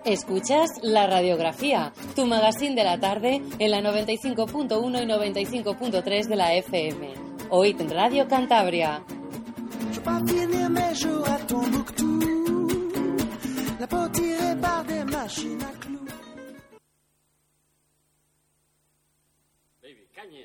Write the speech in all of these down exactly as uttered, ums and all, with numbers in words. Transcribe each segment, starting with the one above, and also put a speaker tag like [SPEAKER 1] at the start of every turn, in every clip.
[SPEAKER 1] Escuchas La Radiografía, tu magazín de la tarde en la noventa y cinco punto uno y noventa y cinco punto tres de la F M. Oíd Radio Cantabria.
[SPEAKER 2] Baby, caña.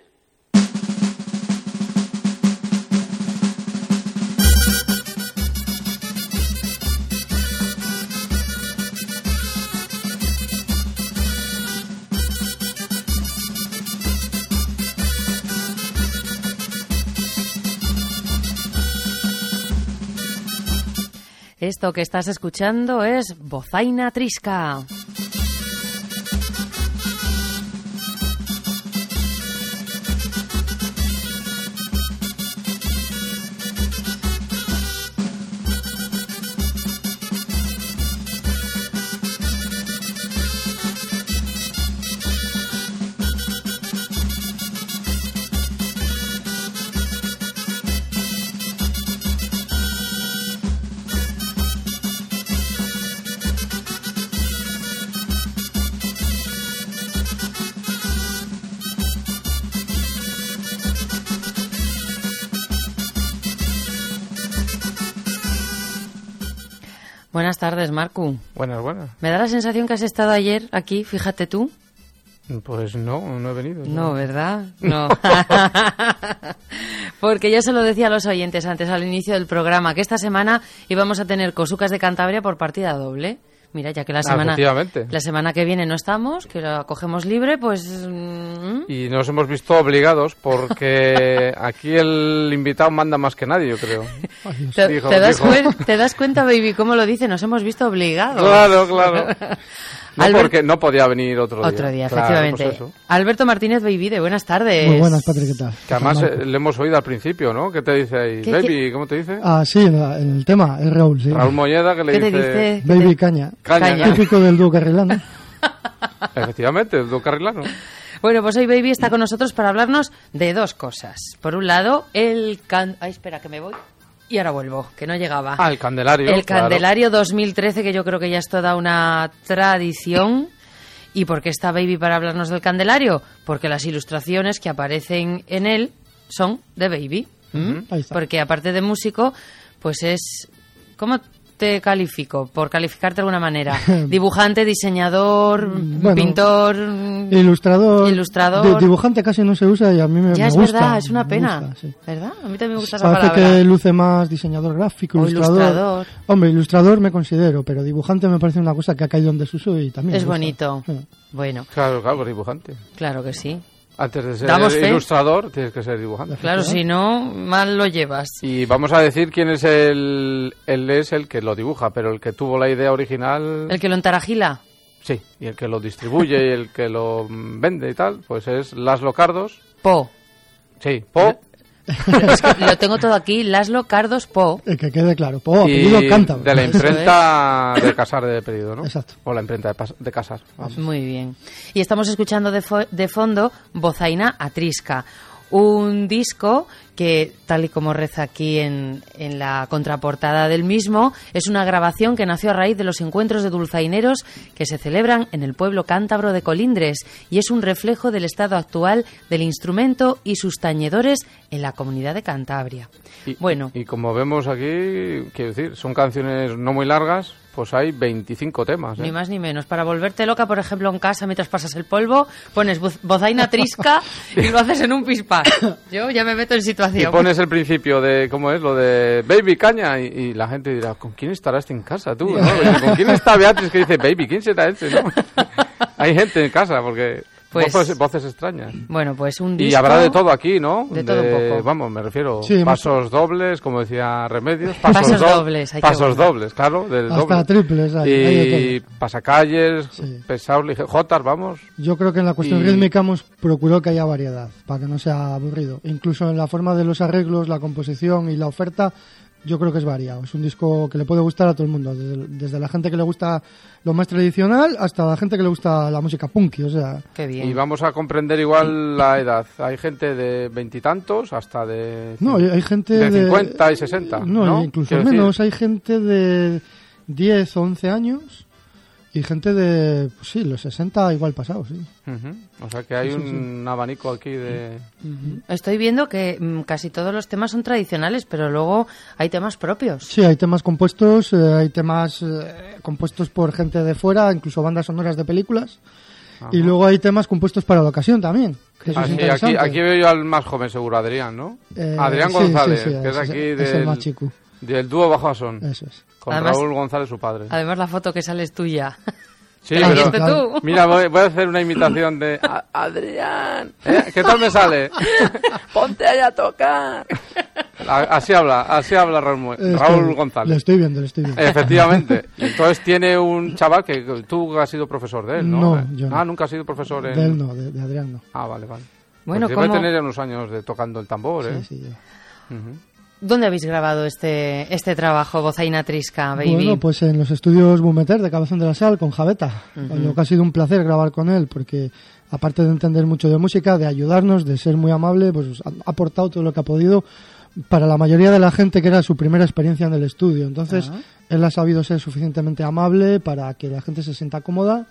[SPEAKER 1] Esto que estás escuchando es Bozaina Trisca. Buenas tardes, Marcu.
[SPEAKER 3] Buenas, buenas.
[SPEAKER 1] Me da la sensación que has estado ayer aquí, fíjate tú.
[SPEAKER 3] Pues no, no he venido.
[SPEAKER 1] No, no, ¿verdad? No. Porque yo se lo decía a los oyentes antes, al inicio del programa, que esta semana íbamos a tener Cosucas de Cantabria por partida doble. Mira, ya que la semana la semana que viene no estamos, que la cogemos libre, pues... Mmm.
[SPEAKER 3] Y nos hemos visto obligados porque aquí el invitado manda más que nadie, yo creo.
[SPEAKER 1] ¿Te, dijo, ¿te, das cuen, ¿Te das cuenta, baby, cómo lo dice? Nos hemos visto obligados.
[SPEAKER 3] Claro, claro. No, Albert... porque no podía venir otro día.
[SPEAKER 1] Otro día,
[SPEAKER 3] claro,
[SPEAKER 1] efectivamente. Pues Alberto Martínez Beivide, buenas tardes.
[SPEAKER 4] Muy buenas, Patrick, ¿qué tal?
[SPEAKER 3] Que además eh, le hemos oído al principio, ¿no? ¿Qué te dice ahí? Baby, qué? ¿Cómo te dice?
[SPEAKER 4] Ah, sí, en, en el tema, es Raúl, sí.
[SPEAKER 3] Raúl Molleda, que le
[SPEAKER 1] ¿Qué
[SPEAKER 3] dice...
[SPEAKER 1] te dice?
[SPEAKER 4] Baby, caña.
[SPEAKER 3] Caña.
[SPEAKER 1] Caña.
[SPEAKER 4] Típico del dúo carrilano.
[SPEAKER 3] Efectivamente, el dúo carrilano.
[SPEAKER 1] Bueno, pues hoy Baby está con nosotros para hablarnos de dos cosas. Por un lado, el... Can... Ay, espera, que me voy... Y ahora vuelvo, que no llegaba.
[SPEAKER 3] Ah, el Candelario.
[SPEAKER 1] El
[SPEAKER 3] claro.
[SPEAKER 1] Candelario dos mil trece, que yo creo que ya es toda una tradición... ¿Y por qué está Baby para hablarnos del Candelario? Porque las ilustraciones que aparecen en él son de Baby. ¿Mm?
[SPEAKER 4] Ahí está.
[SPEAKER 1] Porque aparte de músico, pues es... ¿Cómo te califico? Por calificarte de alguna manera. Dibujante, diseñador,
[SPEAKER 4] bueno,
[SPEAKER 1] pintor...
[SPEAKER 4] Ilustrador.
[SPEAKER 1] Ilustrador.
[SPEAKER 4] De, dibujante casi no se usa y a mí me,
[SPEAKER 1] ya
[SPEAKER 4] me
[SPEAKER 1] es
[SPEAKER 4] gusta.
[SPEAKER 1] verdad, es una pena.
[SPEAKER 4] Gusta, sí.
[SPEAKER 1] ¿Verdad? A mí también me gusta esa
[SPEAKER 4] Parece
[SPEAKER 1] palabra.
[SPEAKER 4] que luce más diseñador gráfico,
[SPEAKER 1] o
[SPEAKER 4] ilustrador.
[SPEAKER 1] ilustrador.
[SPEAKER 4] Hombre, ilustrador me considero, pero dibujante me parece una cosa que ha caído en desuso y también
[SPEAKER 1] es
[SPEAKER 4] me gusta.
[SPEAKER 1] Bonito.
[SPEAKER 4] Sí.
[SPEAKER 1] Bueno.
[SPEAKER 3] Claro, claro, dibujante.
[SPEAKER 1] Claro que sí.
[SPEAKER 3] Antes de ser
[SPEAKER 1] Damos
[SPEAKER 3] ilustrador, fe. Tienes que ser dibujante.
[SPEAKER 1] Claro, si no, mal lo llevas.
[SPEAKER 3] Y vamos a decir quién es el... Él es el que lo dibuja, pero el que tuvo la idea original...
[SPEAKER 1] ¿El que lo entarajila?
[SPEAKER 3] Sí, y el que lo distribuye y el que lo vende y tal, pues es Laszlo Cardos.
[SPEAKER 1] Po.
[SPEAKER 3] Sí, Po.
[SPEAKER 1] Es que lo tengo todo aquí, Laszlo Cardos Po.
[SPEAKER 4] El que quede claro, Po, apellido Cántabro.
[SPEAKER 3] De la imprenta de Casar de Pedido, ¿no?
[SPEAKER 4] Exacto.
[SPEAKER 3] O la imprenta de, de Casar. Vamos.
[SPEAKER 1] Muy bien. Y estamos escuchando de, fo de fondo Bozaina Trisca, un disco que, tal y como reza aquí en, en la contraportada del mismo, es una grabación que nació a raíz de los encuentros de dulzaineros que se celebran en el pueblo cántabro de Colindres y es un reflejo del estado actual del instrumento y sus tañedores en la comunidad de Cantabria.
[SPEAKER 3] Y,
[SPEAKER 1] bueno.
[SPEAKER 3] y como vemos aquí, quiero decir, son canciones no muy largas, pues hay veinticinco temas. ¿eh?
[SPEAKER 1] Ni más ni menos. Para volverte loca, por ejemplo, en casa, mientras pasas el polvo, pones Bozaina Trisca y lo haces en un pispás. Yo ya me meto en situación.
[SPEAKER 3] Y pones el principio de, ¿cómo es? Lo de Baby Caña y, y la gente dirá, ¿con quién estará este en casa tú? ¿no? ¿Con quién está Beatriz que dice Baby? ¿Quién será este? ¿no? Hay gente en casa porque... Pues, voces, voces extrañas.
[SPEAKER 1] Bueno, pues un disco...
[SPEAKER 3] Y habrá de todo aquí, ¿no?
[SPEAKER 1] De todo de, un poco.
[SPEAKER 3] Vamos, me refiero,
[SPEAKER 4] sí,
[SPEAKER 3] pasos dobles, como decía Remedios. Pasos,
[SPEAKER 1] pasos
[SPEAKER 3] do
[SPEAKER 1] dobles. Hay
[SPEAKER 3] pasos
[SPEAKER 1] que
[SPEAKER 3] dobles, claro. Del
[SPEAKER 4] Hasta
[SPEAKER 3] doble.
[SPEAKER 4] triples. Hay,
[SPEAKER 3] y
[SPEAKER 4] hay
[SPEAKER 3] pasacalles,
[SPEAKER 4] sí.
[SPEAKER 3] pesados, ligeros, jotas, vamos.
[SPEAKER 4] Yo creo que en la cuestión
[SPEAKER 3] y...
[SPEAKER 4] rítmica hemos procurado que haya variedad, para que no sea aburrido. Incluso en la forma de los arreglos, la composición y la oferta... Yo creo que es variado. Es un disco que le puede gustar a todo el mundo. Desde, desde la gente que le gusta lo más tradicional hasta la gente que le gusta la música punky. O sea,
[SPEAKER 1] qué bien.
[SPEAKER 3] Y vamos a comprender igual la edad. Hay gente de veintitantos hasta de...
[SPEAKER 4] No, hay gente
[SPEAKER 3] de...
[SPEAKER 4] de
[SPEAKER 3] cincuenta y sesenta.
[SPEAKER 4] No,
[SPEAKER 3] ¿no?
[SPEAKER 4] incluso
[SPEAKER 3] Quiero
[SPEAKER 4] menos.
[SPEAKER 3] Decir...
[SPEAKER 4] Hay gente de diez o once años y gente de, pues sí, los sesenta igual pasados, sí.
[SPEAKER 3] Uh-huh. O sea que hay sí, un sí, sí. abanico aquí de...
[SPEAKER 1] Uh-huh. Estoy viendo que mm, casi todos los temas son tradicionales, pero luego hay temas propios.
[SPEAKER 4] Sí, hay temas compuestos, eh, hay temas eh, compuestos por gente de fuera, incluso bandas sonoras de películas. Ajá. Y luego hay temas compuestos para la ocasión también. Que eso
[SPEAKER 3] ah,
[SPEAKER 4] es
[SPEAKER 3] sí, aquí, aquí veo yo al más joven seguro, Adrián, ¿no?
[SPEAKER 4] Eh,
[SPEAKER 3] Adrián
[SPEAKER 4] sí,
[SPEAKER 3] González,
[SPEAKER 4] sí, sí,
[SPEAKER 3] que es,
[SPEAKER 4] es
[SPEAKER 3] aquí
[SPEAKER 4] es
[SPEAKER 3] del,
[SPEAKER 4] el más chico.
[SPEAKER 3] Del dúo Bajo Asón.
[SPEAKER 4] Eso es.
[SPEAKER 3] Con
[SPEAKER 1] además,
[SPEAKER 3] Raúl González, su padre.
[SPEAKER 1] Además la foto que sale es tuya.
[SPEAKER 3] Sí, pero, tú? Mira, voy, voy a hacer una imitación de a, Adrián. ¿Eh? ¿Qué tal me sale? Ponte ahí a tocar. Así habla, así habla Raúl, Raúl González.
[SPEAKER 4] Lo estoy viendo, lo estoy viendo.
[SPEAKER 3] Efectivamente. Y entonces tiene un chaval que tú has sido profesor de él, ¿no?
[SPEAKER 4] No, yo no.
[SPEAKER 3] Ah, nunca has sido profesor en...
[SPEAKER 4] De él no, de, de Adrián no.
[SPEAKER 3] Ah, vale, vale.
[SPEAKER 1] Bueno,
[SPEAKER 3] pues
[SPEAKER 1] ¿cómo?
[SPEAKER 3] debe tener ya unos años de tocando el tambor, ¿eh?
[SPEAKER 4] Sí, sí, yo.
[SPEAKER 3] Uh-huh.
[SPEAKER 1] ¿Dónde habéis grabado este este trabajo, Bozaina Trisca, baby?
[SPEAKER 4] Bueno, pues en los estudios Bumeter de Cabezón de la Sal, con Javeta. Uh-huh. Lo que ha sido un placer grabar con él, porque aparte de entender mucho de música, de ayudarnos, de ser muy amable, pues ha aportado todo lo que ha podido para la mayoría de la gente que era su primera experiencia en el estudio. Entonces, uh-huh. él ha sabido ser suficientemente amable para que la gente se sienta cómoda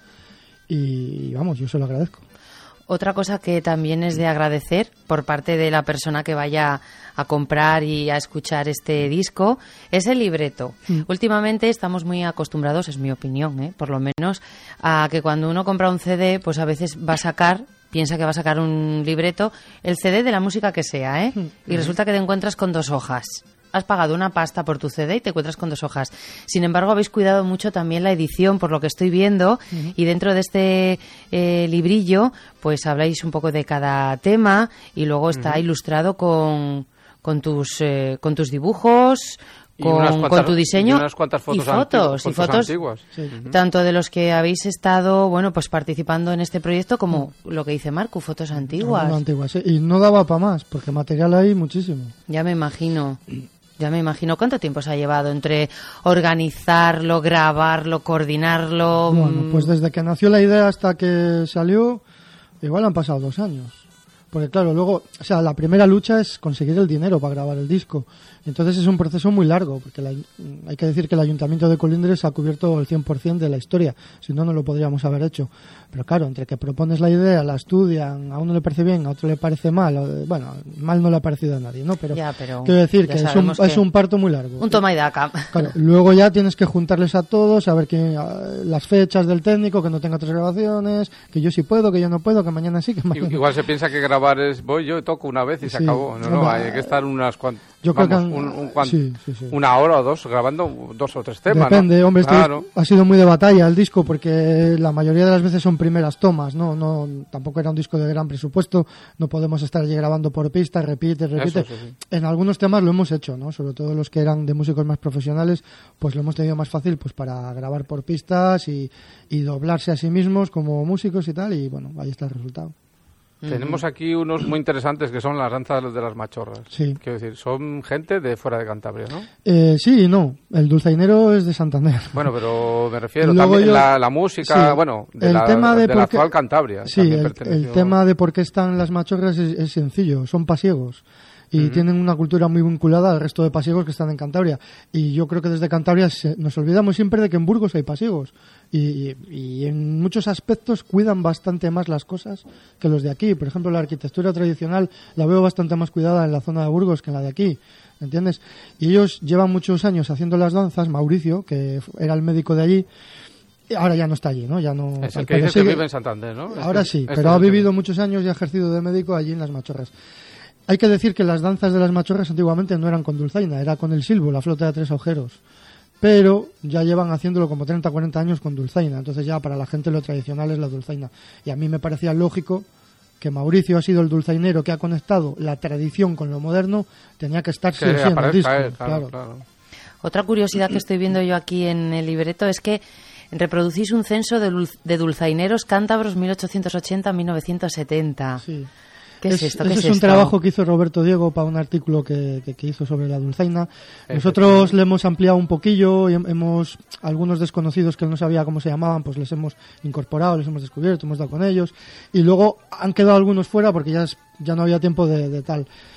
[SPEAKER 4] y, vamos, yo se lo agradezco.
[SPEAKER 1] Otra cosa que también es de agradecer por parte de la persona que vaya a comprar y a escuchar este disco es el libreto. Mm. Últimamente estamos muy acostumbrados, es mi opinión, ¿eh? por lo menos, a que cuando uno compra un C D, pues a veces va a sacar, piensa que va a sacar un libreto, el C D de la música que sea, ¿eh? Mm. Y resulta que te encuentras con dos hojas. Has pagado una pasta por tu C D y te encuentras con dos hojas. Sin embargo, habéis cuidado mucho también la edición, por lo que estoy viendo, uh-huh. y dentro de este eh, librillo, pues habláis un poco de cada tema y luego está uh-huh. ilustrado con, con, tus, eh, con tus dibujos, con, cuantas, con tu diseño
[SPEAKER 3] y, unas cuantas fotos
[SPEAKER 1] y fotos,
[SPEAKER 3] antiguas,
[SPEAKER 1] y fotos
[SPEAKER 3] antiguas. Sí.
[SPEAKER 1] Uh-huh. Tanto de los que habéis estado, bueno, pues participando en este proyecto como uh-huh. lo que dice Marco, fotos antiguas.
[SPEAKER 4] No, antiguas, sí. Y no daba para más, porque material hay muchísimo.
[SPEAKER 1] Ya me imagino. Ya me imagino. ¿Cuánto tiempo se ha llevado entre organizarlo, grabarlo, coordinarlo?
[SPEAKER 4] Bueno, pues desde que nació la idea hasta que salió, igual han pasado dos años. Porque claro, luego, o sea, la primera lucha es conseguir el dinero para grabar el disco. Entonces es un proceso muy largo, porque la, hay que decir que el Ayuntamiento de Colindres ha cubierto el cien por ciento de la historia, si no, no lo podríamos haber hecho. Pero claro, entre que propones la idea, la estudian, a uno le parece bien, a otro le parece mal, o, bueno, mal no le ha parecido a nadie, ¿no? Pero,
[SPEAKER 1] ya, pero
[SPEAKER 4] quiero decir que es un, que es un parto muy largo.
[SPEAKER 1] Un toma y daca.
[SPEAKER 4] Claro, luego ya tienes que juntarles a todos, a ver que, las fechas del técnico, que no tenga tres grabaciones, que yo sí puedo, que yo no puedo, que mañana sí, que mañana...
[SPEAKER 3] Igual se piensa que grabar es, voy yo toco una vez y se sí, acabó. No, no, hay que estar unas cuantas...
[SPEAKER 4] Yo
[SPEAKER 3] vamos,
[SPEAKER 4] creo que han,
[SPEAKER 3] un, un cuant,
[SPEAKER 4] sí, sí, sí.
[SPEAKER 3] una hora o dos grabando dos o tres temas.
[SPEAKER 4] Depende,
[SPEAKER 3] ¿no?
[SPEAKER 4] hombre,
[SPEAKER 3] claro.
[SPEAKER 4] este ha sido muy de batalla el disco, porque la mayoría de las veces son primeras tomas, no, no, tampoco era un disco de gran presupuesto, no podemos estar allí grabando por pista, repite, repite.
[SPEAKER 3] Eso, sí, sí.
[SPEAKER 4] En algunos temas lo hemos hecho, ¿no? Sobre todo los que eran de músicos más profesionales, pues lo hemos tenido más fácil, pues para grabar por pistas y, y doblarse a sí mismos como músicos y tal, y bueno, ahí está el resultado.
[SPEAKER 3] Tenemos aquí unos muy interesantes que son las danzas de las machorras.
[SPEAKER 4] Sí.
[SPEAKER 3] Quiero decir, son gente de fuera de Cantabria, ¿no?
[SPEAKER 4] Eh, sí y no. El dulzainero es de Santander.
[SPEAKER 3] Bueno, pero me refiero también yo, la, la música, sí, bueno, de
[SPEAKER 4] el
[SPEAKER 3] la,
[SPEAKER 4] tema de,
[SPEAKER 3] de la
[SPEAKER 4] qué,
[SPEAKER 3] actual Cantabria.
[SPEAKER 4] Sí, el, el tema de por qué están las machorras es, es sencillo. Son pasiegos. Y uh-huh. tienen una cultura muy vinculada al resto de pasiegos que están en Cantabria. Y yo creo que desde Cantabria se, nos olvidamos siempre de que en Burgos hay pasiegos. Y, y, y en muchos aspectos cuidan bastante más las cosas que los de aquí. Por ejemplo, la arquitectura tradicional la veo bastante más cuidada en la zona de Burgos que en la de aquí. ¿Entiendes? Y ellos llevan muchos años haciendo las danzas. Mauricio, que era el médico de allí, ahora ya no está allí, ¿no? Ya no.
[SPEAKER 3] Es el que dice sigue, que vive en Santander, ¿no?
[SPEAKER 4] Ahora
[SPEAKER 3] este,
[SPEAKER 4] sí,
[SPEAKER 3] este
[SPEAKER 4] pero ha vivido muchos años y ha ejercido de médico allí en las machorras. Hay que decir que las danzas de las machorras antiguamente no eran con dulzaina, era con el silbo, la flauta de tres agujeros. Pero ya llevan haciéndolo como treinta o cuarenta años con dulzaina. Entonces ya para la gente lo tradicional es la dulzaina. Y a mí me parecía lógico que Mauricio ha sido el dulzainero que ha conectado la tradición con lo moderno, tenía que estar sí, sí, en el disco. Él, claro, claro. Claro.
[SPEAKER 1] Otra curiosidad que estoy viendo yo aquí en el libreto es que reproducís un censo de, dul- de dulzaineros cántabros mil ochocientos ochenta a mil novecientos setenta.
[SPEAKER 4] Sí.
[SPEAKER 1] ¿Qué es, es esto? ¿Qué
[SPEAKER 4] ese
[SPEAKER 1] es,
[SPEAKER 4] es un
[SPEAKER 1] esto?
[SPEAKER 4] trabajo que hizo Roberto Diego para un artículo que, que, que hizo sobre la dulzaina. Nosotros le hemos ampliado un poquillo y hemos, algunos desconocidos que él no sabía cómo se llamaban, pues les hemos incorporado, les hemos descubierto, hemos dado con ellos. Y luego han quedado algunos fuera porque ya, es, ya no había tiempo de, de tal.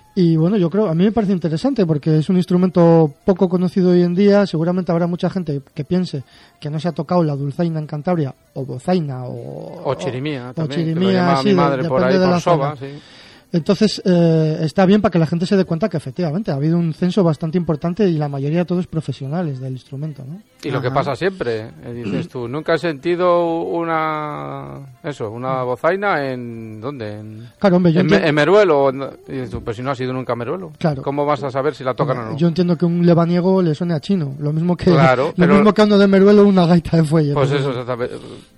[SPEAKER 4] Y bueno, yo creo, a mí me parece interesante porque es un instrumento poco conocido hoy en día. Seguramente habrá mucha gente que piense que no se ha tocado la dulzaina en Cantabria, o bozaina, o...
[SPEAKER 3] O chirimía,
[SPEAKER 4] o,
[SPEAKER 3] también,
[SPEAKER 4] o chirimía,
[SPEAKER 3] que lo llama
[SPEAKER 4] sí,
[SPEAKER 3] mi madre
[SPEAKER 4] de,
[SPEAKER 3] por ahí,
[SPEAKER 4] de
[SPEAKER 3] por
[SPEAKER 4] la
[SPEAKER 3] Soba,
[SPEAKER 4] zona.
[SPEAKER 3] sí.
[SPEAKER 4] Entonces, eh, está bien para que la gente se dé cuenta que efectivamente ha habido un censo bastante importante y la mayoría de todos profesionales del instrumento, ¿no?
[SPEAKER 3] Y lo
[SPEAKER 1] Ajá.
[SPEAKER 3] que pasa siempre, eh, dices tú, nunca he sentido una eso, una bozaina en ¿dónde? En,
[SPEAKER 4] Claro, hombre, yo
[SPEAKER 3] en,
[SPEAKER 4] entiendo,
[SPEAKER 3] en Meruelo. Y dices tú, pues si no has ido nunca a Meruelo,
[SPEAKER 4] Claro.
[SPEAKER 3] ¿cómo vas a saber si la tocan
[SPEAKER 4] hombre,
[SPEAKER 3] o no?
[SPEAKER 4] yo entiendo que un lebaniego le suene a chino, lo mismo que
[SPEAKER 3] Claro,
[SPEAKER 4] lo
[SPEAKER 3] pero-
[SPEAKER 4] mismo que a uno de Meruelo una gaita de fuelle.
[SPEAKER 3] Pues
[SPEAKER 4] pero-
[SPEAKER 3] eso, exactamente.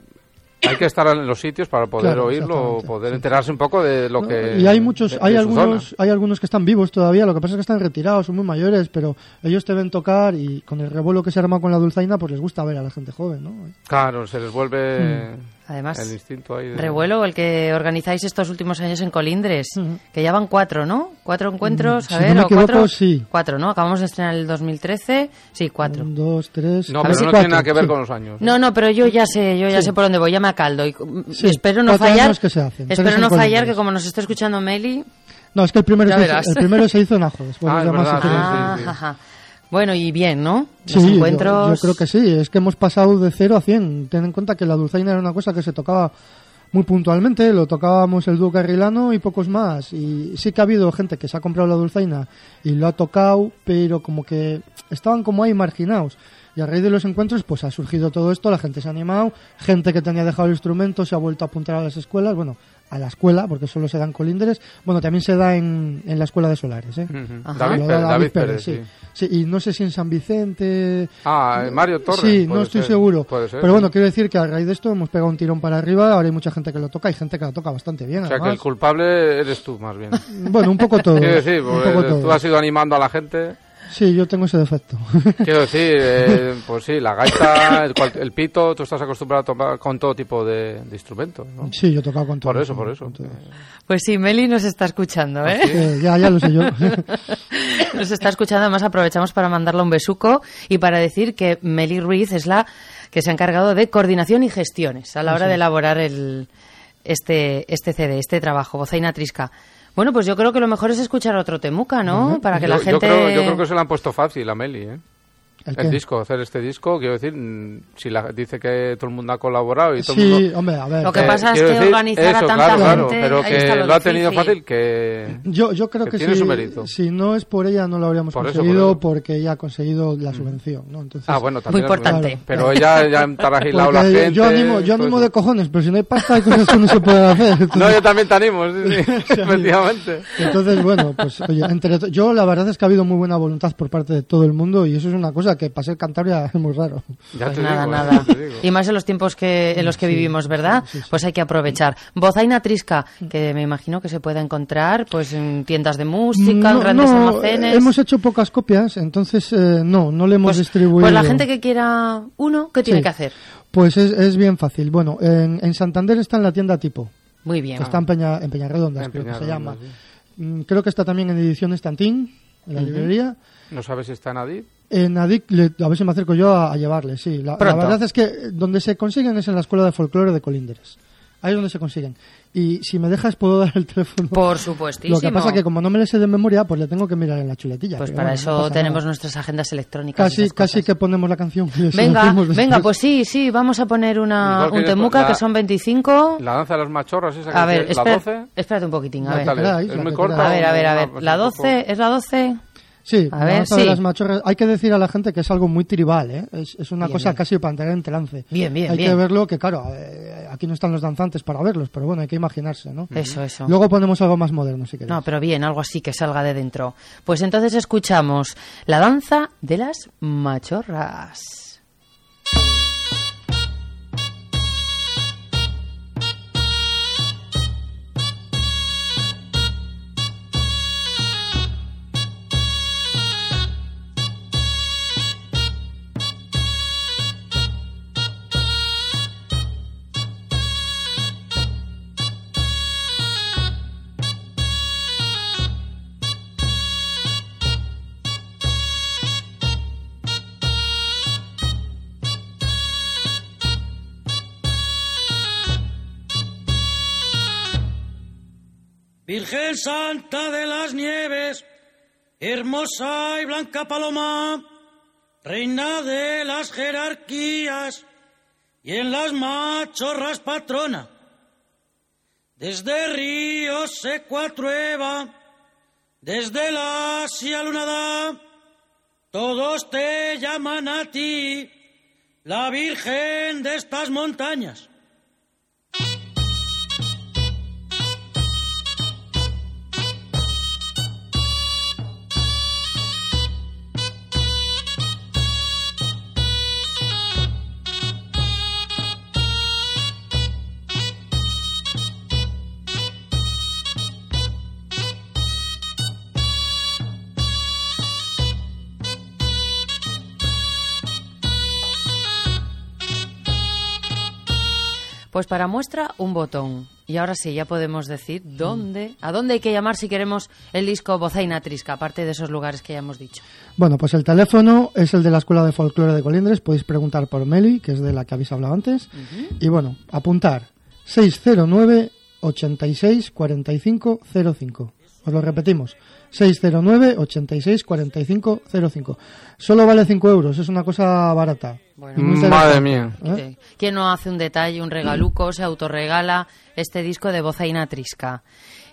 [SPEAKER 3] Hay que estar en los sitios para poder
[SPEAKER 4] Claro,
[SPEAKER 3] oírlo o
[SPEAKER 4] exactamente,
[SPEAKER 3] poder
[SPEAKER 4] sí.
[SPEAKER 3] enterarse un poco de lo
[SPEAKER 4] No,
[SPEAKER 3] que...
[SPEAKER 4] y hay muchos,
[SPEAKER 3] de-
[SPEAKER 4] hay
[SPEAKER 3] de su
[SPEAKER 4] algunos,
[SPEAKER 3] zona.
[SPEAKER 4] hay algunos que están vivos todavía. Lo que pasa es que están retirados, son muy mayores, pero ellos te ven tocar y con el revuelo que se arma con la dulzaina, pues les gusta ver a la gente joven, ¿no?
[SPEAKER 3] Claro, se les vuelve
[SPEAKER 1] Además,
[SPEAKER 3] el instinto ahí. De...
[SPEAKER 1] Revuelo, el que organizáis estos últimos años en Colindres,
[SPEAKER 4] Ujú.
[SPEAKER 1] que ya van cuatro, ¿no? Cuatro encuentros,
[SPEAKER 4] Mm,
[SPEAKER 1] a
[SPEAKER 4] si
[SPEAKER 1] ver,
[SPEAKER 4] no me
[SPEAKER 1] o
[SPEAKER 4] equivoco,
[SPEAKER 1] cuatro.
[SPEAKER 4] sí.
[SPEAKER 1] Cuatro, ¿no? Acabamos de estrenar el dos mil trece, sí, cuatro.
[SPEAKER 4] Un, dos, tres.
[SPEAKER 3] No,
[SPEAKER 1] A
[SPEAKER 3] pero
[SPEAKER 1] ver si
[SPEAKER 3] no
[SPEAKER 4] cuatro,
[SPEAKER 3] tiene nada que ver
[SPEAKER 4] sí.
[SPEAKER 3] con los años.
[SPEAKER 1] No, no, pero yo ya sé, yo ya
[SPEAKER 4] Sí.
[SPEAKER 1] sé por dónde voy, ya me acaldo. Y, mm,
[SPEAKER 4] Sí,
[SPEAKER 1] espero no
[SPEAKER 4] cuatro
[SPEAKER 1] fallar.
[SPEAKER 4] años que se hacen, tres
[SPEAKER 1] Espero
[SPEAKER 4] en
[SPEAKER 1] no fallar,
[SPEAKER 4] Colindres.
[SPEAKER 1] que como nos está escuchando Meli.
[SPEAKER 4] No, es que el primero,
[SPEAKER 1] Ya
[SPEAKER 4] se hizo,
[SPEAKER 1] verás.
[SPEAKER 4] el primero se hizo en Ajo. Después
[SPEAKER 3] Ah,
[SPEAKER 4] los
[SPEAKER 3] es
[SPEAKER 4] demás
[SPEAKER 3] verdad,
[SPEAKER 4] se
[SPEAKER 3] sí,
[SPEAKER 4] hicieron-
[SPEAKER 1] Ah,
[SPEAKER 3] sí, sí.
[SPEAKER 1] ajá. Bueno, y bien, ¿no?
[SPEAKER 4] Sí,
[SPEAKER 1] Los
[SPEAKER 4] yo-
[SPEAKER 1] encuentros.
[SPEAKER 4] yo, creo que sí. Es que hemos pasado de cero a cien. Ten en cuenta que la dulzaina era una cosa que se tocaba muy puntualmente. Lo tocábamos el dúo carrilano y pocos más. Y sí que ha habido gente que se ha comprado la dulzaina y lo ha tocado, pero como que estaban como ahí marginados. Y a raíz de los encuentros, pues ha surgido todo esto, la gente se ha animado, gente que tenía dejado el instrumento se ha vuelto a apuntar a las escuelas, bueno, a la escuela, porque solo se da en Colindres, bueno, también se da en, en la escuela de Solares, ¿eh?
[SPEAKER 3] Ujú.
[SPEAKER 1] Ajá.
[SPEAKER 3] David
[SPEAKER 4] Lo da
[SPEAKER 3] Pérez, David Pérez, sí.
[SPEAKER 4] sí. Sí, y no sé si en San Vicente...
[SPEAKER 3] Ah, Mario Torres.
[SPEAKER 4] Sí,
[SPEAKER 3] puede
[SPEAKER 4] no estoy
[SPEAKER 3] ser,
[SPEAKER 4] seguro.
[SPEAKER 3] puede ser,
[SPEAKER 4] Pero
[SPEAKER 3] sí.
[SPEAKER 4] bueno, quiero decir que a raíz de esto hemos pegado un tirón para arriba, ahora hay mucha gente que lo toca, hay gente que lo toca bastante bien,
[SPEAKER 3] O sea que
[SPEAKER 4] además.
[SPEAKER 3] el culpable eres tú, más bien.
[SPEAKER 4] Bueno, un poco todo.
[SPEAKER 3] Quiero decir,
[SPEAKER 4] un
[SPEAKER 3] porque
[SPEAKER 4] poco
[SPEAKER 3] tú
[SPEAKER 4] todo.
[SPEAKER 3] has ido animando a la gente.
[SPEAKER 4] Sí, yo tengo ese defecto.
[SPEAKER 3] Quiero decir, eh, pues sí, la gaita, el, cual- el pito, tú estás acostumbrado a tomar con todo tipo de, de instrumentos, ¿no?
[SPEAKER 4] Sí, yo he tocado con todo.
[SPEAKER 3] Por eso, por eso.
[SPEAKER 4] con todo.
[SPEAKER 1] Pues sí, Meli nos está escuchando, ¿eh?
[SPEAKER 4] Eh, ya, ya lo sé yo.
[SPEAKER 1] Nos está escuchando, además aprovechamos para mandarle un besuco y para decir que Meli Ruiz es la que se ha encargado de coordinación y gestiones a la hora de elaborar el, este, este C D, este trabajo, Bozaina Trisca. Bueno, pues yo creo que lo mejor es escuchar otro temuca, ¿no?
[SPEAKER 4] Bueno,
[SPEAKER 1] Para que
[SPEAKER 3] yo,
[SPEAKER 1] la
[SPEAKER 3] yo
[SPEAKER 1] gente...
[SPEAKER 3] creo, yo creo que se lo han puesto fácil a Meli, ¿eh?
[SPEAKER 4] ¿El
[SPEAKER 3] El
[SPEAKER 4] qué?
[SPEAKER 3] disco, hacer este disco, quiero decir, mm, si la, dice que todo el mundo ha colaborado y todo el
[SPEAKER 4] Sí,
[SPEAKER 3] mundo...
[SPEAKER 4] hombre, a ver.
[SPEAKER 1] Lo que
[SPEAKER 3] Eh,
[SPEAKER 1] pasa es
[SPEAKER 3] quiero
[SPEAKER 1] que
[SPEAKER 3] decir,
[SPEAKER 1] organizar a
[SPEAKER 3] eso,
[SPEAKER 1] tanta
[SPEAKER 3] claro, claro,
[SPEAKER 1] gente,
[SPEAKER 3] pero
[SPEAKER 1] ahí
[SPEAKER 3] que
[SPEAKER 1] está
[SPEAKER 3] lo,
[SPEAKER 1] lo
[SPEAKER 3] ha tenido
[SPEAKER 1] difícil.
[SPEAKER 3] fácil, que...
[SPEAKER 4] Yo, yo creo
[SPEAKER 3] que
[SPEAKER 4] que,
[SPEAKER 3] tiene
[SPEAKER 4] si,
[SPEAKER 3] su mérito.
[SPEAKER 4] si no es por ella no lo habríamos
[SPEAKER 3] Por eso,
[SPEAKER 4] conseguido
[SPEAKER 3] por eso.
[SPEAKER 4] porque ella ha conseguido la subvención, ¿no? Entonces,
[SPEAKER 3] Ah, bueno, también
[SPEAKER 1] Muy
[SPEAKER 3] es verdad.
[SPEAKER 1] importante.
[SPEAKER 3] Pero ella ya ha entarajilado la
[SPEAKER 4] porque
[SPEAKER 3] gente...
[SPEAKER 4] yo animo, yo
[SPEAKER 3] todo
[SPEAKER 4] animo
[SPEAKER 3] eso.
[SPEAKER 4] de cojones, pero si no hay pasta hay cosas que no se pueden hacer. Entonces,
[SPEAKER 3] No, yo también te animo, sí, sí, efectivamente.
[SPEAKER 4] entonces, bueno, pues oye, entre to- yo la verdad es que ha habido muy buena voluntad por parte de todo el mundo y eso es una cosa que para ser Cantabria es muy raro.
[SPEAKER 3] Ya
[SPEAKER 1] Pues
[SPEAKER 3] te
[SPEAKER 1] nada,
[SPEAKER 3] digo,
[SPEAKER 1] nada.
[SPEAKER 3] ya te digo.
[SPEAKER 1] Y más en los tiempos que en los que
[SPEAKER 4] Sí,
[SPEAKER 1] vivimos, ¿verdad?
[SPEAKER 4] sí, sí.
[SPEAKER 1] Pues hay que aprovechar. Bozaina Trisca, que me imagino que se puede encontrar pues en tiendas de música, en
[SPEAKER 4] No,
[SPEAKER 1] grandes
[SPEAKER 4] no,
[SPEAKER 1] almacenes.
[SPEAKER 4] hemos hecho pocas copias, entonces eh, no, no le hemos
[SPEAKER 1] pues,
[SPEAKER 4] distribuido.
[SPEAKER 1] pues la gente que quiera uno, ¿qué tiene
[SPEAKER 4] Sí.
[SPEAKER 1] que hacer?
[SPEAKER 4] Pues es, es bien fácil. Bueno, en, en Santander está en la tienda Tipo,
[SPEAKER 1] Muy bien.
[SPEAKER 4] que está en, Peña, en Peñarredondas,
[SPEAKER 3] En
[SPEAKER 4] creo que se llama.
[SPEAKER 3] Peñarredondas, sí.
[SPEAKER 4] Mm, Creo que está también en Ediciones Tantín, en la
[SPEAKER 1] Ujú.
[SPEAKER 4] librería.
[SPEAKER 3] No sabes si está en Adif.
[SPEAKER 4] En Adic, le- a ver si me acerco yo a, a llevarle, sí. La, la
[SPEAKER 1] Pronto.
[SPEAKER 4] verdad es que donde se consiguen es en la Escuela de Folclore de Colindres. Ahí es donde se consiguen. Y si me dejas puedo dar el teléfono.
[SPEAKER 1] Por supuestísimo.
[SPEAKER 4] Lo que pasa que como no me le sé de memoria, pues le tengo que mirar en la chuletilla.
[SPEAKER 1] Pues
[SPEAKER 4] pero
[SPEAKER 1] para
[SPEAKER 4] bueno, no
[SPEAKER 1] eso
[SPEAKER 4] pasa
[SPEAKER 1] tenemos
[SPEAKER 4] nada.
[SPEAKER 1] nuestras agendas electrónicas. y
[SPEAKER 4] Casi,
[SPEAKER 1] esas
[SPEAKER 4] casi
[SPEAKER 1] cosas.
[SPEAKER 4] que ponemos la canción. y eso
[SPEAKER 1] Venga,
[SPEAKER 4] decimos después.
[SPEAKER 1] venga, pues sí, sí, vamos a poner una,
[SPEAKER 3] Igual
[SPEAKER 1] un
[SPEAKER 3] quieres
[SPEAKER 1] temuca
[SPEAKER 3] la-
[SPEAKER 1] que son veinticinco.
[SPEAKER 3] La danza de las machorras, esa que
[SPEAKER 1] A ver,
[SPEAKER 3] es la
[SPEAKER 1] espera-
[SPEAKER 3] doce.
[SPEAKER 1] espérate un poquitín, a
[SPEAKER 4] La
[SPEAKER 1] ver.
[SPEAKER 4] que queráis,
[SPEAKER 3] Es
[SPEAKER 4] la
[SPEAKER 3] muy
[SPEAKER 4] que
[SPEAKER 3] corta.
[SPEAKER 4] queráis.
[SPEAKER 1] A ver, a ver, a
[SPEAKER 3] Ah,
[SPEAKER 1] ver.
[SPEAKER 3] pues
[SPEAKER 1] ¿La
[SPEAKER 3] un poco-
[SPEAKER 1] doce? ¿Es la doce?
[SPEAKER 4] Sí,
[SPEAKER 1] A
[SPEAKER 4] la
[SPEAKER 1] ver,
[SPEAKER 4] danza
[SPEAKER 1] sí.
[SPEAKER 4] de las machorras. Hay que decir a la gente que es algo muy tribal, ¿eh? Es, es una
[SPEAKER 1] Bien,
[SPEAKER 4] cosa
[SPEAKER 1] bien.
[SPEAKER 4] casi para entrar en trance.
[SPEAKER 1] Bien, bien,
[SPEAKER 4] Hay
[SPEAKER 1] bien.
[SPEAKER 4] que verlo, que claro, eh, aquí no están los danzantes para verlos, pero bueno, hay que imaginarse, ¿no?
[SPEAKER 1] Eso, eso.
[SPEAKER 4] Luego ponemos algo más moderno, si queréis.
[SPEAKER 1] No, pero bien, algo así que salga de dentro. Pues entonces escuchamos la danza de las machorras.
[SPEAKER 2] Thank Virgen Santa de las Nieves, hermosa y blanca paloma, reina de las jerarquías y en las machorras patrona. Desde ríos seco a trueba, desde la Asia lunada, todos te llaman a ti, la Virgen de estas montañas.
[SPEAKER 1] Pues para muestra, un botón. Y ahora sí, ya podemos decir dónde, a dónde hay que llamar si queremos el disco Bozaina Trisca, aparte de esos lugares que ya hemos dicho.
[SPEAKER 4] Bueno, pues el teléfono es el de la Escuela de Folclore de Colindres. Podéis preguntar por Meli, que es de la que habéis hablado antes. Uh-huh. Y bueno, apuntar seis cero nueve, ochenta y seis, cuarenta y cinco cero cinco. Os lo repetimos, seis cero nueve, ochenta y seis, cuarenta y cinco cero cinco. Solo vale cinco euros, es una cosa barata.
[SPEAKER 3] Bueno, madre mía.
[SPEAKER 1] ¿Eh? ¿Quién no hace un detalle, un regaluco, se autorregala este disco de Bozaina Trisca?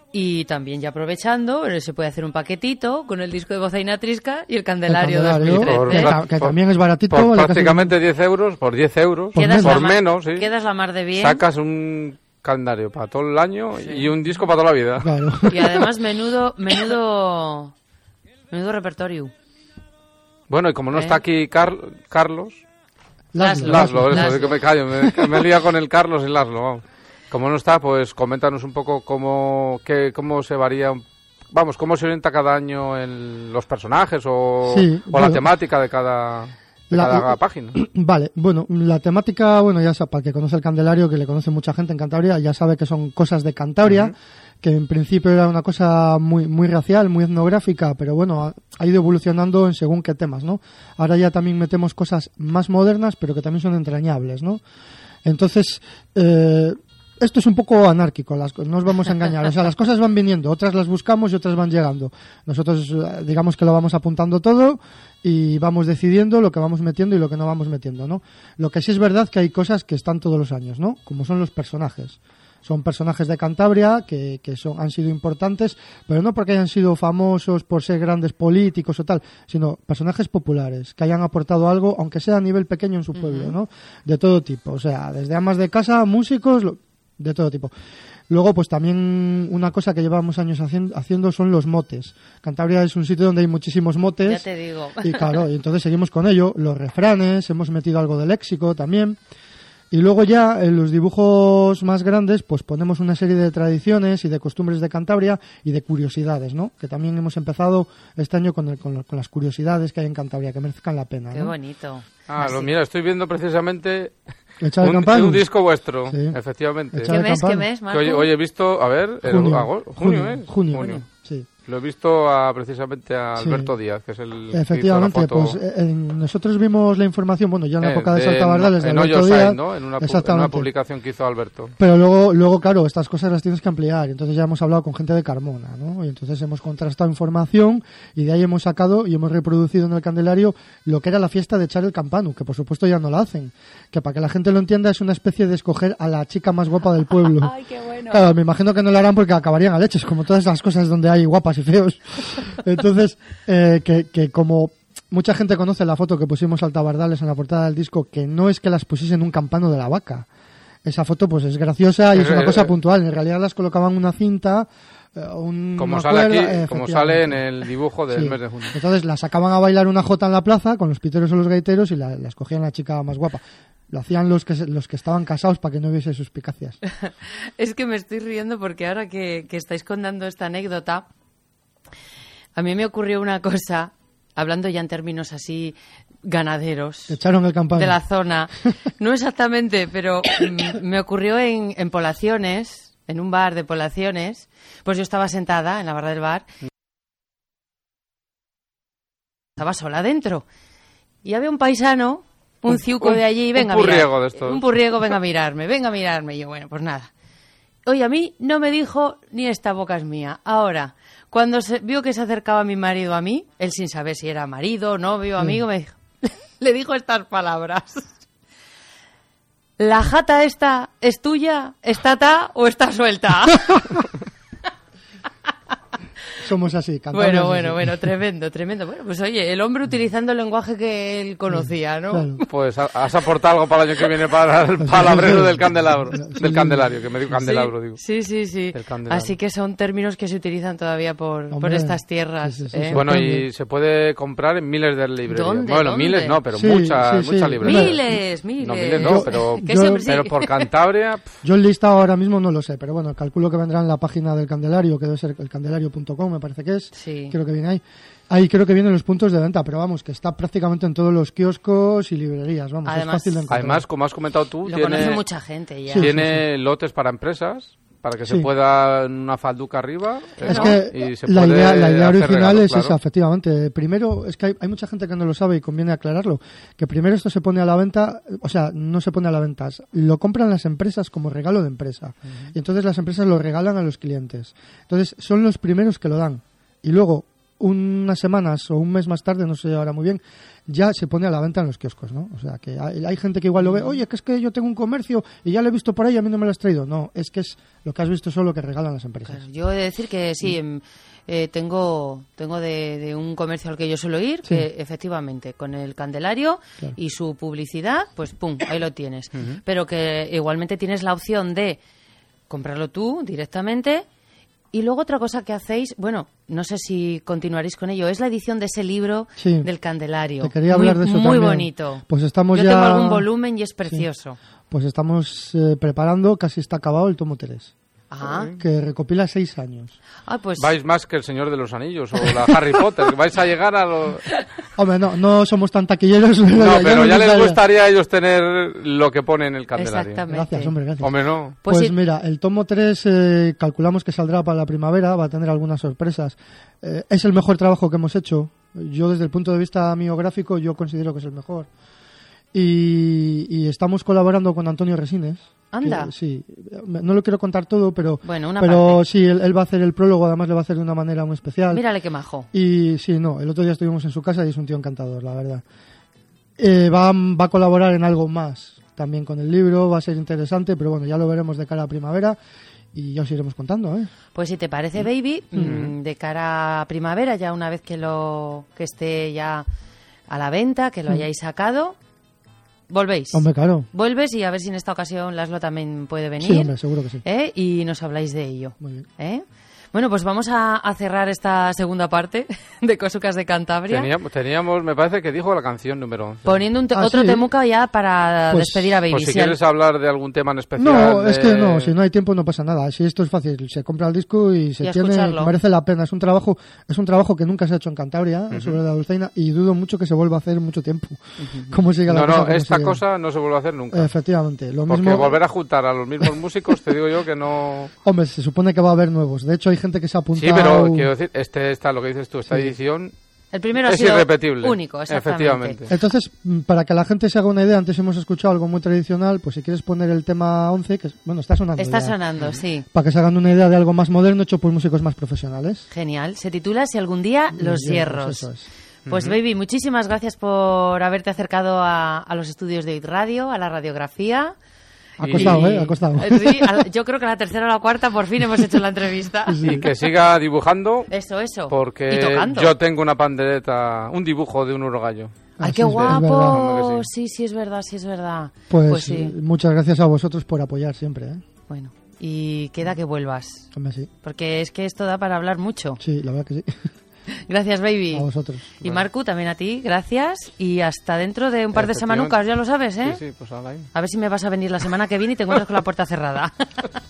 [SPEAKER 1] Y también, ya aprovechando, se puede hacer un paquetito con el disco de Bozaina Trisca y el Candelario, el Candelario dos mil trece.
[SPEAKER 4] Por, que, que
[SPEAKER 3] por,
[SPEAKER 4] también es baratito.
[SPEAKER 3] Por vale prácticamente casi diez euros, por diez euros, por, menos, por menos, sí.
[SPEAKER 1] Quedas la mar de bien.
[SPEAKER 3] Sacas un calendario para todo el año, sí, y un disco para toda la vida.
[SPEAKER 4] Claro.
[SPEAKER 1] Y además menudo menudo menudo repertorio.
[SPEAKER 3] Bueno, y como no ¿Eh? está aquí Car Carlos
[SPEAKER 4] Laszlo,
[SPEAKER 3] Laszlo,
[SPEAKER 4] Laszlo,
[SPEAKER 3] eso,
[SPEAKER 1] Laszlo.
[SPEAKER 3] de que me callo, me, me lía con el Carlos y Laszlo, vamos. Como no está, pues coméntanos un poco cómo qué, cómo se varía, vamos, cómo se orienta cada año en los personajes o,
[SPEAKER 4] sí,
[SPEAKER 3] o
[SPEAKER 4] bueno,
[SPEAKER 3] la temática de cada de la, cada página.
[SPEAKER 4] Vale, bueno, la temática, bueno, ya para el que conoce el Candelario, que le conoce mucha gente en Cantabria, ya sabe que son cosas de Cantabria, uh-huh, que en principio era una cosa muy muy racial, muy etnográfica, pero bueno, ha, ha ido evolucionando en según qué temas, ¿no? Ahora ya también metemos cosas más modernas, pero que también son entrañables, ¿no? Entonces, eh, esto es un poco anárquico, las, no os vamos a engañar, o sea, las cosas van viniendo, otras las buscamos y otras van llegando. Nosotros digamos que lo vamos apuntando todo y vamos decidiendo lo que vamos metiendo y lo que no vamos metiendo, ¿no? Lo que sí es verdad que hay cosas que están todos los años, ¿no? Como son los personajes. Son personajes de Cantabria que, que son, han sido importantes, pero no porque hayan sido famosos por ser grandes políticos o tal, sino personajes populares que hayan aportado algo, aunque sea a nivel pequeño en su pueblo, uh-huh, ¿no? De todo tipo, o sea, desde amas de casa, músicos, lo, de todo tipo. Luego, pues también una cosa que llevamos años haciendo, haciendo son los motes. Cantabria es un sitio donde hay muchísimos motes.
[SPEAKER 1] Ya te digo.
[SPEAKER 4] Y claro, y entonces seguimos con ello. Los refranes, hemos metido algo de léxico también. Y luego ya en los dibujos más grandes pues ponemos una serie de tradiciones y de costumbres de Cantabria y de curiosidades, ¿no? Que también hemos empezado este año con, el, con, con las curiosidades que hay en Cantabria, que merezcan la pena,
[SPEAKER 1] Qué
[SPEAKER 4] ¿no?
[SPEAKER 1] bonito.
[SPEAKER 3] Ah, lo, mira, estoy viendo precisamente
[SPEAKER 4] un,
[SPEAKER 3] un disco vuestro, sí, efectivamente.
[SPEAKER 1] ¿Qué mes, qué mes, Marco?
[SPEAKER 3] Hoy, hoy he visto, a ver, el,
[SPEAKER 4] junio,
[SPEAKER 3] agosto,
[SPEAKER 4] junio,
[SPEAKER 3] junio, ¿eh?
[SPEAKER 4] Junio,
[SPEAKER 3] junio.
[SPEAKER 4] Sí.
[SPEAKER 3] Lo he visto a, precisamente a Alberto sí. Díaz, que es el
[SPEAKER 4] efectivamente,
[SPEAKER 3] que hizo la foto.
[SPEAKER 4] Pues eh, nosotros vimos la información, bueno, ya en la
[SPEAKER 3] eh,
[SPEAKER 4] época de,
[SPEAKER 3] de
[SPEAKER 4] Saltabardales de
[SPEAKER 3] en
[SPEAKER 4] Alberto
[SPEAKER 3] Hoyoside,
[SPEAKER 4] Díaz,
[SPEAKER 3] ¿no? En una, en una publicación que hizo Alberto.
[SPEAKER 4] Pero luego, luego, claro, estas cosas las tienes que ampliar, entonces ya hemos hablado con gente de Carmona, ¿no? Y entonces hemos contrastado información y de ahí hemos sacado y hemos reproducido en el Candelario lo que era la fiesta de echar el campanu, que por supuesto ya no la hacen, que para que la gente lo entienda es una especie de escoger a la chica más guapa del pueblo.
[SPEAKER 1] Ay, qué bueno.
[SPEAKER 4] Claro, me imagino que no lo harán porque acabarían a leches, como todas las cosas donde hay guapas y feos. Entonces, eh, que, que como mucha gente conoce la foto que pusimos Saltabardales en la portada del disco, que no es que las pusiesen en un campano de la vaca. Esa foto pues es graciosa y es una cosa puntual. En realidad las colocaban en una cinta, un,
[SPEAKER 3] como sale
[SPEAKER 4] cuerda,
[SPEAKER 3] aquí, como sale en el dibujo del sí. mes de junio.
[SPEAKER 4] Entonces las sacaban a bailar una jota en la plaza con los piteros o los gaiteros y la, la escogían la chica más guapa. Lo hacían los que los que estaban casados para que no hubiese suspicacias.
[SPEAKER 1] Es que me estoy riendo porque ahora que, que estáis contando esta anécdota, a mí me ocurrió una cosa, hablando ya en términos así ganaderos,
[SPEAKER 4] echaron el campano
[SPEAKER 1] de la zona. No exactamente, pero mm, me ocurrió en, en Poblaciones, en un bar de Poblaciones. Pues yo estaba sentada en la barra del bar, estaba sola dentro y había un paisano, un ciuco de allí, venga
[SPEAKER 3] un purriego
[SPEAKER 1] a mirar,
[SPEAKER 3] de estos.
[SPEAKER 1] un purriego, venga a mirarme, venga a mirarme. Y yo, bueno, pues nada. Oye, a mí no me dijo ni esta boca es mía. Ahora, cuando se vio que se acercaba mi marido a mí, él sin saber si era marido, novio, amigo, me dijo, le dijo estas palabras. ¿La jata esta es tuya, está ata o está suelta?
[SPEAKER 4] Somos así,
[SPEAKER 1] Bueno, bueno,
[SPEAKER 4] así.
[SPEAKER 1] bueno, tremendo, tremendo. Bueno, pues oye, el hombre utilizando el lenguaje que él conocía, ¿no?
[SPEAKER 4] Claro.
[SPEAKER 3] Pues has aportado algo para el año que viene para el palabrero del candelabro, del candelario, que me digo candelabro,
[SPEAKER 1] sí,
[SPEAKER 3] digo.
[SPEAKER 1] Sí, sí, sí. Así que son términos que se utilizan todavía por,
[SPEAKER 4] Hombre,
[SPEAKER 1] por estas tierras.
[SPEAKER 4] sí, sí, sí,
[SPEAKER 1] ¿eh?
[SPEAKER 3] Bueno, y se puede comprar en miles de librerías.
[SPEAKER 1] ¿Dónde?
[SPEAKER 3] Bueno,
[SPEAKER 1] ¿Dónde?
[SPEAKER 3] miles no, pero
[SPEAKER 4] Sí,
[SPEAKER 3] muchas,
[SPEAKER 4] sí, sí.
[SPEAKER 3] muchas librerías.
[SPEAKER 1] Miles, miles.
[SPEAKER 3] No, miles no, pero,
[SPEAKER 1] Que
[SPEAKER 4] yo-
[SPEAKER 1] siempre sí.
[SPEAKER 3] pero por Cantabria... pff,
[SPEAKER 4] Yo el listado ahora mismo no lo sé, pero bueno, calculo que vendrá en la página del Candelario, que debe ser el candelario punto com, me parece que es.
[SPEAKER 1] Sí.
[SPEAKER 4] Creo que viene ahí. Ahí creo que vienen los puntos de venta, pero vamos, que está prácticamente en todos los kioscos y librerías, vamos,
[SPEAKER 1] Además-
[SPEAKER 4] es fácil de encontrar.
[SPEAKER 3] Además, como has comentado tú,
[SPEAKER 1] Lo
[SPEAKER 3] tiene,
[SPEAKER 1] conoce mucha gente ya.
[SPEAKER 4] Sí.
[SPEAKER 3] tiene lotes para empresas, para que se
[SPEAKER 4] Sí.
[SPEAKER 3] pueda en una falduca arriba.
[SPEAKER 4] Es
[SPEAKER 3] ¿no?
[SPEAKER 4] que
[SPEAKER 3] Y se
[SPEAKER 4] la
[SPEAKER 3] puede
[SPEAKER 4] idea, la idea
[SPEAKER 3] hacer
[SPEAKER 4] original
[SPEAKER 3] regalos,
[SPEAKER 4] es
[SPEAKER 3] claro.
[SPEAKER 4] esa, efectivamente. Primero, es que hay, hay mucha gente que no lo sabe y conviene aclararlo, que primero esto se pone a la venta, o sea, no se pone a la venta, lo compran las empresas como regalo de empresa. Y entonces las empresas lo regalan a los clientes. Entonces son los primeros que lo dan. Y luego, unas semanas o un mes más tarde, no sé ahora muy bien, ya se pone a la venta en los kioscos, ¿no? O sea, que hay, hay gente que igual lo ve, oye, que es que yo tengo un comercio y ya lo he visto por ahí y a mí no me lo has traído. No, es que es lo que has visto solo que regalan las empresas.
[SPEAKER 1] Claro, yo he de decir que sí, em, eh, tengo tengo de, de un comercio al que yo suelo ir,
[SPEAKER 4] Sí.
[SPEAKER 1] que efectivamente, con el Candelario
[SPEAKER 4] Claro.
[SPEAKER 1] y su publicidad, pues pum, ahí lo tienes. Pero que igualmente tienes la opción de comprarlo tú directamente. Y luego otra cosa que hacéis, bueno, no sé si continuaréis con ello, es la edición de ese libro
[SPEAKER 4] Sí.
[SPEAKER 1] del Candelario.
[SPEAKER 4] Te quería
[SPEAKER 1] muy,
[SPEAKER 4] hablar de eso
[SPEAKER 1] Muy
[SPEAKER 4] también.
[SPEAKER 1] bonito.
[SPEAKER 4] Pues estamos
[SPEAKER 1] Yo
[SPEAKER 4] ya...
[SPEAKER 1] tengo algún volumen y es precioso.
[SPEAKER 4] Pues estamos eh, preparando, casi está acabado el tomo tres,
[SPEAKER 1] Ajá.
[SPEAKER 4] que recopila seis años.
[SPEAKER 1] Ah, pues
[SPEAKER 3] Vais más que el Señor de los Anillos o la Harry Potter, que vais a llegar a los...
[SPEAKER 4] Hombre, no, no somos tan taquilleros.
[SPEAKER 3] No, pero
[SPEAKER 4] nos
[SPEAKER 3] ya les
[SPEAKER 4] gustaría.
[SPEAKER 3] gustaría a ellos tener lo que pone en el candelario.
[SPEAKER 1] Exactamente.
[SPEAKER 4] Gracias, hombre, gracias.
[SPEAKER 3] Hombre, no.
[SPEAKER 1] Pues
[SPEAKER 4] Pues,
[SPEAKER 1] sí.
[SPEAKER 4] mira, el tomo tres eh, calculamos que saldrá para la primavera, va a tener algunas sorpresas. Eh, es el mejor trabajo que hemos hecho. Yo desde el punto de vista mío gráfico, yo considero que es el mejor. Y, y estamos colaborando con Antonio Resines.
[SPEAKER 1] Anda.
[SPEAKER 4] que, sí, no lo quiero contar todo, pero,
[SPEAKER 1] Bueno, una
[SPEAKER 4] pero
[SPEAKER 1] parte.
[SPEAKER 4] sí, él, él va a hacer el prólogo, además le va a hacer de una manera muy especial.
[SPEAKER 1] mírale qué majo.
[SPEAKER 4] Y sí, no, el otro día estuvimos en su casa y es un tío encantador, la verdad. Eh, va, va a colaborar en algo más también con el libro, va a ser interesante, pero bueno, ya lo veremos de cara a primavera y ya os iremos contando, ¿eh?
[SPEAKER 1] Pues si te parece, baby, mm, de cara a primavera, ya una vez que lo que esté ya a la venta, que lo hayáis sacado, volvéis.
[SPEAKER 4] Hombre, claro.
[SPEAKER 1] Vuelves y a ver si en esta ocasión Laszlo también puede venir.
[SPEAKER 4] Sí, hombre, seguro que sí.
[SPEAKER 1] ¿eh? Y nos habláis de ello.
[SPEAKER 4] Muy bien.
[SPEAKER 1] ¿eh? Bueno, pues vamos a, a cerrar esta segunda parte de Cosucas de Cantabria.
[SPEAKER 3] Teníamos, teníamos, me parece que dijo la canción número once.
[SPEAKER 1] Poniendo un te-
[SPEAKER 4] Ah,
[SPEAKER 1] otro
[SPEAKER 4] sí.
[SPEAKER 1] temuca ya para
[SPEAKER 4] Pues-
[SPEAKER 1] despedir a Baby.
[SPEAKER 3] Pues si
[SPEAKER 1] Si al-
[SPEAKER 3] quieres hablar de algún tema en especial.
[SPEAKER 4] No, es
[SPEAKER 3] de-
[SPEAKER 4] que no, si no hay tiempo no pasa nada. Si esto es fácil, se compra el disco y se
[SPEAKER 1] Y a
[SPEAKER 4] tiene,
[SPEAKER 1] escucharlo.
[SPEAKER 4] merece la pena. Es un trabajo, es un trabajo que nunca se ha hecho en Cantabria, sobre la dulzaina, y dudo mucho que se vuelva a hacer en mucho tiempo. ¿Cómo sigue la
[SPEAKER 3] No,
[SPEAKER 4] cosa?
[SPEAKER 3] no,
[SPEAKER 4] cómo
[SPEAKER 3] esta
[SPEAKER 4] sigue.
[SPEAKER 3] cosa no se vuelve a hacer nunca.
[SPEAKER 4] Efectivamente, lo
[SPEAKER 3] Porque
[SPEAKER 4] mismo.
[SPEAKER 3] volver a juntar a los mismos músicos, te digo yo que no...
[SPEAKER 4] Hombre, se supone que va a haber nuevos. De hecho, hay gente que se ha
[SPEAKER 3] Sí,
[SPEAKER 4] apuntado.
[SPEAKER 3] pero quiero decir, este, esta, lo que dices tú, esta
[SPEAKER 4] Sí.
[SPEAKER 3] edición
[SPEAKER 1] El primero ha
[SPEAKER 3] es
[SPEAKER 1] sido
[SPEAKER 3] irrepetible.
[SPEAKER 1] único, exactamente.
[SPEAKER 3] Efectivamente.
[SPEAKER 4] Entonces, mm, para que la gente se haga una idea, antes hemos escuchado algo muy tradicional, pues si quieres poner el tema once, que es- bueno, está sonando.
[SPEAKER 1] Está
[SPEAKER 4] ya.
[SPEAKER 1] sonando, sí.
[SPEAKER 4] Para que se hagan una idea de algo más moderno hecho por músicos más profesionales.
[SPEAKER 1] Genial. Se titula Si algún día los hierros.
[SPEAKER 4] Eso es.
[SPEAKER 1] Pues baby, muchísimas gracias por haberte acercado a, a los estudios de I T Radio, a la radiografía.
[SPEAKER 4] Ha
[SPEAKER 3] Y-
[SPEAKER 4] costado, ¿eh? Ha costado.
[SPEAKER 1] Eh, Sí, a la- yo creo que a la tercera o la cuarta por fin hemos hecho la entrevista.
[SPEAKER 3] Y que siga dibujando,
[SPEAKER 1] Eso, eso. Y
[SPEAKER 3] porque
[SPEAKER 1] tocando.
[SPEAKER 3] yo tengo una pandereta, un dibujo de un urogallo.
[SPEAKER 1] Ay,
[SPEAKER 4] Así
[SPEAKER 1] qué
[SPEAKER 4] es, es verdad.
[SPEAKER 1] guapo.
[SPEAKER 3] Hombre, que
[SPEAKER 1] Sí, sí, es verdad, sí, es verdad.
[SPEAKER 4] Pues,
[SPEAKER 1] sí.
[SPEAKER 4] eh, muchas gracias a vosotros por apoyar siempre, ¿eh?
[SPEAKER 1] Bueno, y queda que vuelvas.
[SPEAKER 4] Hombre, sí.
[SPEAKER 1] Porque es que esto da para hablar mucho.
[SPEAKER 4] Sí, la verdad que sí.
[SPEAKER 1] Gracias, baby.
[SPEAKER 4] A vosotros.
[SPEAKER 1] Y Marcu, también a ti, gracias. Y hasta dentro de un par de
[SPEAKER 3] Efectivamente.
[SPEAKER 1] semanucas, ya lo sabes, ¿eh?
[SPEAKER 3] Sí, sí, pues ahora ahí.
[SPEAKER 1] A ver si me vas a venir la semana que viene y te encuentras con la puerta cerrada.